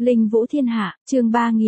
Linh Vũ Thiên Hạ, chương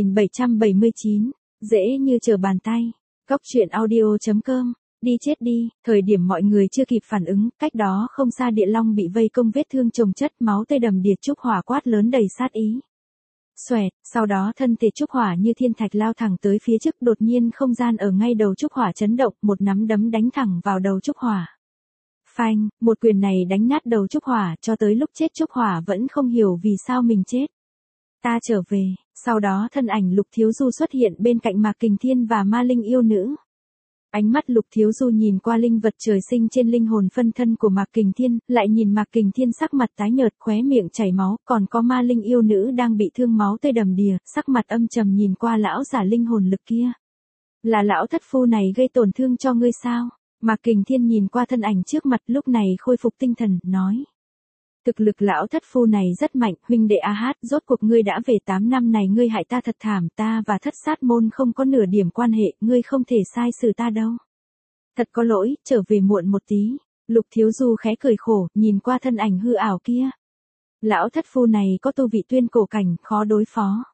3779, dễ như trở bàn tay. Góc truyện audio.com, đi chết đi, thời điểm mọi người chưa kịp phản ứng, cách đó không xa Địa Long bị vây công vết thương chồng chất, máu tươi đầm đìa, Trúc Hỏa quát lớn đầy sát ý. Xoẹt, sau đó thân thể Trúc Hỏa như thiên thạch lao thẳng tới phía trước, đột nhiên không gian ở ngay đầu Trúc Hỏa chấn động, một nắm đấm đánh thẳng vào đầu Trúc Hỏa. Phanh, một quyền này đánh nát đầu Trúc Hỏa, cho tới lúc chết Trúc Hỏa vẫn không hiểu vì sao mình chết. Ta trở về, sau đó thân ảnh Lục Thiếu Du xuất hiện bên cạnh Mạc Kình Thiên và Ma Linh yêu nữ. Ánh mắt Lục Thiếu Du nhìn qua linh vật trời sinh trên linh hồn phân thân của Mạc Kình Thiên, lại nhìn Mạc Kình Thiên sắc mặt tái nhợt, khóe miệng chảy máu, còn có Ma Linh yêu nữ đang bị thương máu tươi đầm đìa, sắc mặt âm trầm nhìn qua lão giả linh hồn lực kia. Là lão thất phu này gây tổn thương cho ngươi sao? Mạc Kình Thiên nhìn qua thân ảnh trước mặt, lúc này khôi phục tinh thần, nói. Thực lực lão thất phu này rất mạnh, huynh đệ A Hát, rốt cuộc ngươi đã về 8 năm này, ngươi hại ta thật thảm, ta và Thất Sát môn không có nửa điểm quan hệ, ngươi không thể sai xử ta đâu. Thật có lỗi, trở về muộn một tí. Lục Thiếu Du khẽ cười khổ, nhìn qua thân ảnh hư ảo kia. Lão thất phu này có tu vị tuyên cổ cảnh, khó đối phó.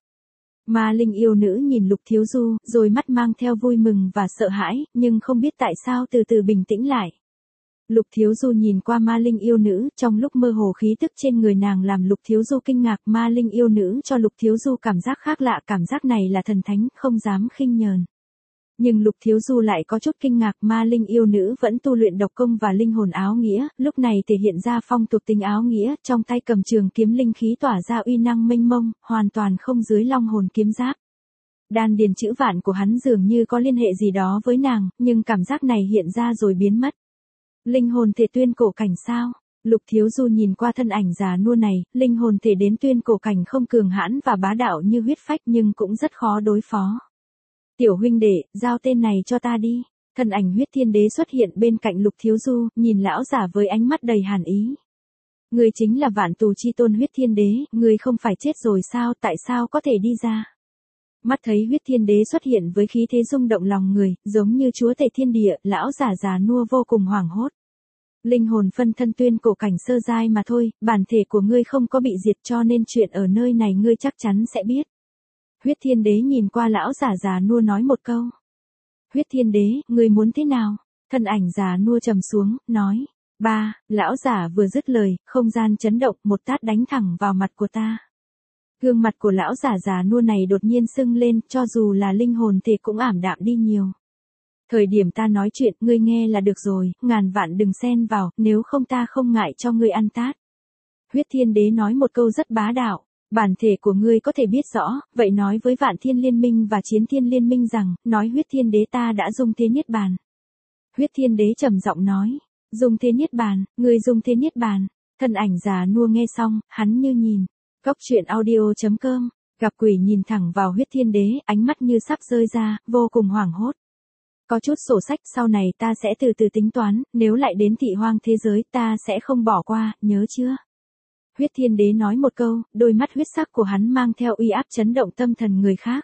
Ma Linh yêu nữ nhìn Lục Thiếu Du, rồi mắt mang theo vui mừng và sợ hãi, nhưng không biết tại sao từ từ bình tĩnh lại. Lục Thiếu Du nhìn qua Ma Linh yêu nữ, trong lúc mơ hồ khí tức trên người nàng làm Lục Thiếu Du kinh ngạc. Ma Linh yêu nữ cho Lục Thiếu Du cảm giác khác lạ, cảm giác này là thần thánh, không dám khinh nhờn. Nhưng Lục Thiếu Du lại có chút kinh ngạc, Ma Linh yêu nữ vẫn tu luyện độc công và linh hồn áo nghĩa, lúc này thể hiện ra phong thuộc tính áo nghĩa, trong tay cầm trường kiếm linh khí tỏa ra uy năng mênh mông, hoàn toàn không dưới long hồn kiếm giáp. Đan điền chữ vạn của hắn dường như có liên hệ gì đó với nàng, nhưng cảm giác này hiện ra rồi biến mất. Linh hồn thể tuyên cổ cảnh sao? Lục Thiếu Du nhìn qua thân ảnh già nua này, linh hồn thể đến tuyên cổ cảnh không cường hãn và bá đạo như huyết phách nhưng cũng rất khó đối phó. Tiểu huynh đệ, giao tên này cho ta đi. Thân ảnh huyết thiên đế xuất hiện bên cạnh Lục Thiếu Du, nhìn lão giả với ánh mắt đầy hàn ý. Người chính là vạn tù chi tôn huyết thiên đế, người không phải chết rồi sao, tại sao có thể đi ra? Mắt thấy huyết thiên đế xuất hiện với khí thế rung động lòng người, giống như chúa tể thiên địa, lão giả già nua vô cùng hoảng hốt. Linh hồn phân thân tuyên cổ cảnh sơ giai mà thôi, bản thể của ngươi không có bị diệt cho nên chuyện ở nơi này ngươi chắc chắn sẽ biết. Huyết thiên đế nhìn qua lão giả già nua nói một câu. Huyết thiên đế, ngươi muốn thế nào? Thân ảnh già nua trầm xuống, nói. Ba, lão giả vừa dứt lời, không gian chấn động, một tát đánh thẳng vào mặt của ta. Gương mặt của lão giả già nua này đột nhiên sưng lên, cho dù là linh hồn thể cũng ảm đạm đi nhiều. Thời điểm ta nói chuyện, ngươi nghe là được rồi, ngàn vạn đừng xen vào, nếu không ta không ngại cho ngươi ăn tát. Huyết thiên đế nói một câu rất bá đạo, bản thể của ngươi có thể biết rõ, vậy nói với Vạn Thiên Liên Minh và Chiến Thiên Liên Minh rằng, nói huyết thiên đế ta đã dung thế niết bàn. Huyết thiên đế trầm giọng nói, dung thế niết bàn, ngươi dung thế niết bàn. Thân ảnh già nua nghe xong, hắn như nhìn. Góc truyện audio.com, gặp quỷ nhìn thẳng vào huyết thiên đế, ánh mắt như sắp rơi ra, vô cùng hoảng hốt. Có chút sổ sách sau này ta sẽ từ từ tính toán, nếu lại đến thị hoang thế giới ta sẽ không bỏ qua, nhớ chưa? Huyết thiên đế nói một câu, đôi mắt huyết sắc của hắn mang theo uy áp chấn động tâm thần người khác.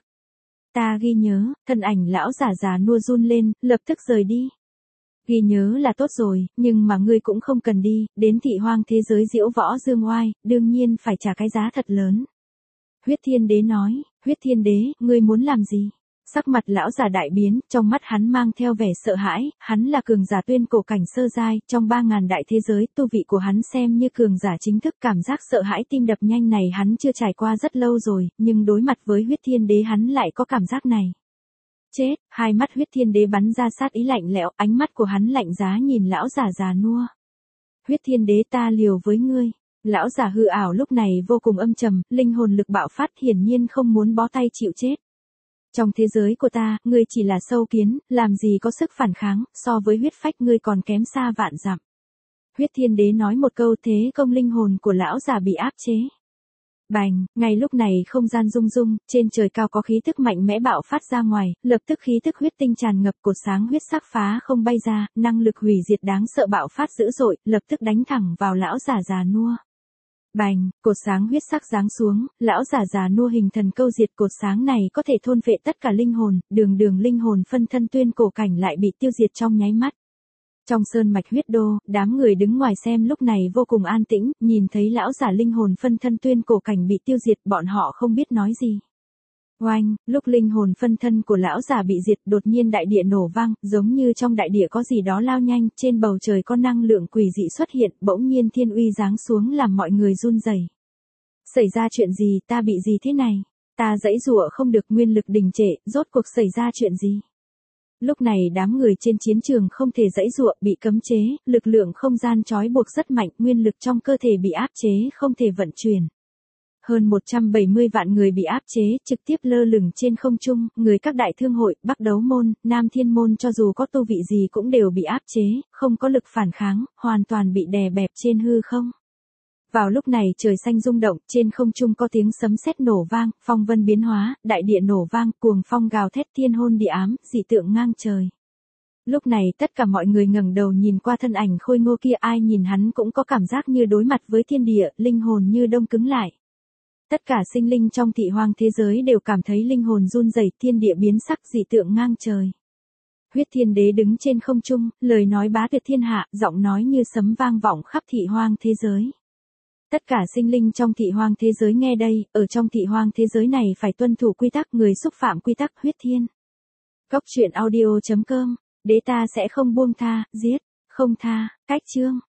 Ta ghi nhớ, thân ảnh lão giả già nua run lên, lập tức rời đi. Ghi nhớ là tốt rồi, nhưng mà ngươi cũng không cần đi, đến thị hoang thế giới diễu võ dương oai, đương nhiên phải trả cái giá thật lớn. Huyết thiên đế nói, huyết thiên đế, ngươi muốn làm gì? Sắc mặt lão giả đại biến, trong mắt hắn mang theo vẻ sợ hãi, hắn là cường giả tuyên cổ cảnh sơ giai, trong 3.000 đại thế giới, tu vị của hắn xem như cường giả chính thức, cảm giác sợ hãi tim đập nhanh này hắn chưa trải qua rất lâu rồi, nhưng đối mặt với huyết thiên đế hắn lại có cảm giác này. Chết, hai mắt huyết thiên đế bắn ra sát ý lạnh lẽo, ánh mắt của hắn lạnh giá nhìn lão giả già nua. Huyết thiên đế ta liều với ngươi. Lão giả hư ảo lúc này vô cùng âm trầm, linh hồn lực bạo phát, hiển nhiên không muốn bó tay chịu chết. Trong thế giới của ta, ngươi chỉ là sâu kiến, làm gì có sức phản kháng, so với huyết phách ngươi còn kém xa vạn dặm. Huyết thiên đế nói một câu, thế công linh hồn của lão giả bị áp chế. Bành, ngay lúc này không gian rung rung, trên trời cao có khí tức mạnh mẽ bạo phát ra ngoài, lập tức khí tức huyết tinh tràn ngập, cột sáng huyết sắc phá không bay ra, năng lực hủy diệt đáng sợ bạo phát dữ dội, lập tức đánh thẳng vào lão giả già nua. Bành, cột sáng huyết sắc giáng xuống, lão giả già nua hình thần câu diệt, cột sáng này có thể thôn phệ tất cả linh hồn, đường linh hồn phân thân tuyên cổ cảnh lại bị tiêu diệt trong nháy mắt. Trong sơn mạch huyết đô, đám người đứng ngoài xem lúc này vô cùng an tĩnh, nhìn thấy lão giả linh hồn phân thân tuyên cổ cảnh bị tiêu diệt, bọn họ không biết nói gì. Oanh, lúc linh hồn phân thân của lão giả bị diệt, đột nhiên đại địa nổ vang, giống như trong đại địa có gì đó lao nhanh, trên bầu trời có năng lượng quỷ dị xuất hiện, bỗng nhiên thiên uy giáng xuống làm mọi người run rẩy. Xảy ra chuyện gì, ta bị gì thế này? Ta giãy giụa không được, nguyên lực đình trệ, rốt cuộc xảy ra chuyện gì? Lúc này đám người trên chiến trường không thể giãy giụa, bị cấm chế, lực lượng không gian trói buộc rất mạnh, nguyên lực trong cơ thể bị áp chế, không thể vận chuyển. Hơn 170 vạn người bị áp chế, trực tiếp lơ lửng trên không trung, người các đại thương hội, Bắc Đấu Môn, Nam Thiên Môn cho dù có tu vị gì cũng đều bị áp chế, không có lực phản kháng, hoàn toàn bị đè bẹp trên hư không. Vào lúc này trời xanh rung động, trên không trung có tiếng sấm sét nổ vang, phong vân biến hóa, đại địa nổ vang, cuồng phong gào thét, thiên hôn địa ám, dị tượng ngang trời. Lúc này tất cả mọi người ngẩng đầu nhìn qua thân ảnh khôi ngô kia, ai nhìn hắn cũng có cảm giác như đối mặt với thiên địa, linh hồn như đông cứng lại. Tất cả sinh linh trong thị hoang thế giới đều cảm thấy linh hồn run rẩy, thiên địa biến sắc, dị tượng ngang trời. Huyết Thiên Đế đứng trên không trung, lời nói bá tuyệt thiên hạ, giọng nói như sấm vang vọng khắp thị hoang thế giới. Tất cả sinh linh trong thị hoang thế giới nghe đây, ở trong thị hoang thế giới này phải tuân thủ quy tắc, người xúc phạm quy tắc huyết thiên. Góc truyện audio.com, đế ta sẽ không buông tha, giết, không tha, cách chương.